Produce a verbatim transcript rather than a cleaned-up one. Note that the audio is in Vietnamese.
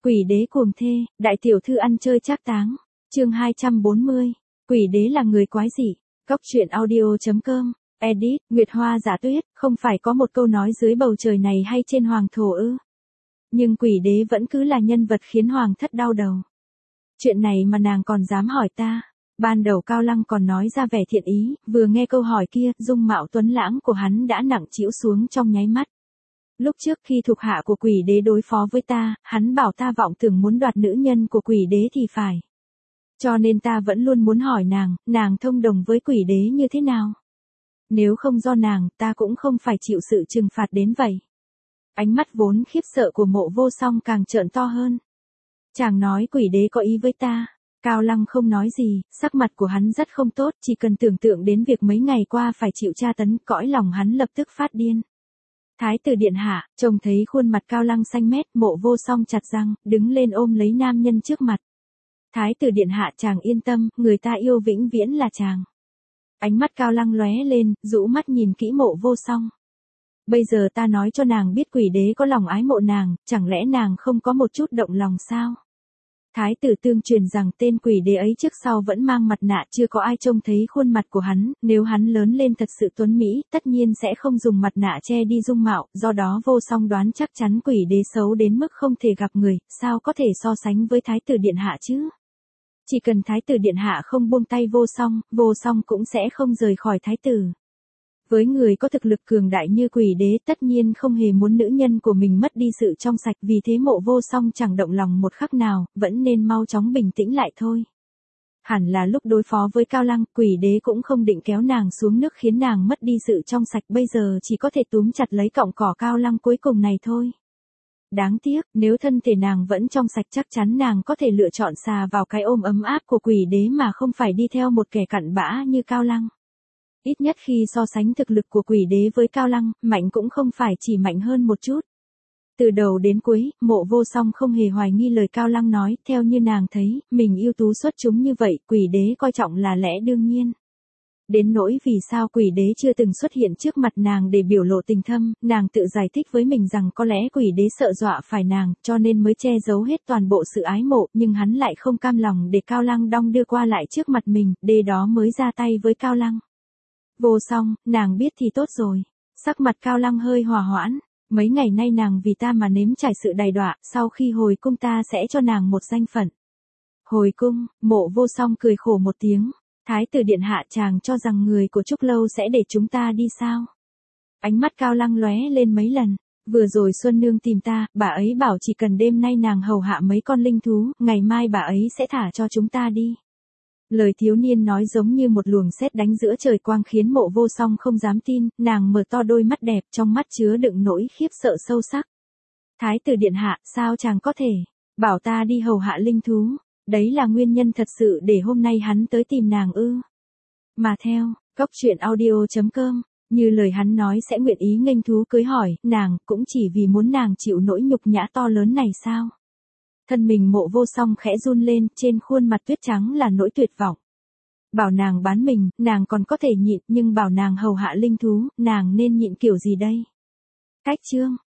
Quỷ đế cuồng thê, đại tiểu thư ăn chơi trác táng. Chương hai trăm bốn mươi. Quỷ đế là người quái dị. Góc truyện audio chấm com. Edit, Nguyệt Hoa Giả Tuyết, không phải có một câu nói dưới bầu trời này hay trên hoàng thổ ư? Nhưng quỷ đế vẫn cứ là nhân vật khiến hoàng thất đau đầu. Chuyện này mà nàng còn dám hỏi ta. Ban đầu Cao Lăng còn nói ra vẻ thiện ý, vừa nghe câu hỏi kia, dung mạo tuấn lãng của hắn đã nặng trĩu xuống trong nháy mắt. Lúc trước khi thuộc hạ của quỷ đế đối phó với ta, hắn bảo ta vọng tưởng muốn đoạt nữ nhân của quỷ đế thì phải. Cho nên ta vẫn luôn muốn hỏi nàng, nàng thông đồng với quỷ đế như thế nào? Nếu không do nàng, ta cũng không phải chịu sự trừng phạt đến vậy. Ánh mắt vốn khiếp sợ của Mộ Vô Song càng trợn to hơn. Chàng nói quỷ đế có ý với ta. Cao Lăng không nói gì, sắc mặt của hắn rất không tốt, chỉ cần tưởng tượng đến việc mấy ngày qua phải chịu tra tấn, cõi lòng hắn lập tức phát điên. Thái tử điện hạ, trông thấy khuôn mặt Cao Lăng xanh mét, Mộ Vô Song chặt răng, đứng lên ôm lấy nam nhân trước mặt. Thái tử điện hạ, chàng yên tâm, người ta yêu vĩnh viễn là chàng. Ánh mắt Cao Lăng lóe lên, rũ mắt nhìn kỹ Mộ Vô Song. Bây giờ ta nói cho nàng biết quỷ đế có lòng ái mộ nàng, chẳng lẽ nàng không có một chút động lòng sao? Thái tử tương truyền rằng tên quỷ đế ấy trước sau vẫn mang mặt nạ, chưa có ai trông thấy khuôn mặt của hắn, nếu hắn lớn lên thật sự tuấn mỹ, tất nhiên sẽ không dùng mặt nạ che đi dung mạo, do đó Vô Song đoán chắc chắn quỷ đế xấu đến mức không thể gặp người, sao có thể so sánh với thái tử điện hạ chứ? Chỉ cần thái tử điện hạ không buông tay Vô Song, Vô Song cũng sẽ không rời khỏi thái tử. Với người có thực lực cường đại như quỷ đế tất nhiên không hề muốn nữ nhân của mình mất đi sự trong sạch, vì thế Mộ Vô Song chẳng động lòng một khắc nào, vẫn nên mau chóng bình tĩnh lại thôi. Hẳn là lúc đối phó với Cao Lăng, quỷ đế cũng không định kéo nàng xuống nước khiến nàng mất đi sự trong sạch, bây giờ chỉ có thể túm chặt lấy cọng cỏ Cao Lăng cuối cùng này thôi. Đáng tiếc, nếu thân thể nàng vẫn trong sạch chắc chắn nàng có thể lựa chọn xà vào cái ôm ấm áp của quỷ đế mà không phải đi theo một kẻ cặn bã như Cao Lăng. Ít nhất khi so sánh thực lực của quỷ đế với Cao Lăng, mạnh cũng không phải chỉ mạnh hơn một chút. Từ đầu đến cuối, Mộ Vô Song không hề hoài nghi lời Cao Lăng nói, theo như nàng thấy, mình ưu tú xuất chúng như vậy, quỷ đế coi trọng là lẽ đương nhiên. Đến nỗi vì sao quỷ đế chưa từng xuất hiện trước mặt nàng để biểu lộ tình thâm, nàng tự giải thích với mình rằng có lẽ quỷ đế sợ dọa phải nàng, cho nên mới che giấu hết toàn bộ sự ái mộ, nhưng hắn lại không cam lòng để Cao Lăng đong đưa qua lại trước mặt mình, để đó mới ra tay với Cao Lăng. Vô Song, nàng biết thì tốt rồi. Sắc mặt Cao Lăng hơi hòa hoãn. Mấy ngày nay nàng vì ta mà nếm trải sự đầy đọa, sau khi hồi cung ta sẽ cho nàng một danh phận. Hồi cung, Mộ Vô Song cười khổ một tiếng. Thái tử điện hạ, chàng cho rằng người của Trúc Lâu sẽ để chúng ta đi sao? Ánh mắt Cao Lăng lóe lên mấy lần. Vừa rồi Xuân Nương tìm ta, bà ấy bảo chỉ cần đêm nay nàng hầu hạ mấy con linh thú, ngày mai bà ấy sẽ thả cho chúng ta đi. Lời thiếu niên nói giống như một luồng sét đánh giữa trời quang khiến Mộ Vô Song không dám tin, nàng mở to đôi mắt đẹp, trong mắt chứa đựng nỗi khiếp sợ sâu sắc. Thái tử điện hạ, sao chàng có thể bảo ta đi hầu hạ linh thú? Đấy là nguyên nhân thật sự để hôm nay hắn tới tìm nàng ư? Mà theo, góc truyện audio chấm com, như lời hắn nói sẽ nguyện ý nghênh thú cưới hỏi, nàng, cũng chỉ vì muốn nàng chịu nỗi nhục nhã to lớn này sao? Thân mình Mộ Vô Song khẽ run lên, trên khuôn mặt tuyết trắng là nỗi tuyệt vọng. Bảo nàng bán mình, nàng còn có thể nhịn, nhưng bảo nàng hầu hạ linh thú, nàng nên nhịn kiểu gì đây? Cách chương,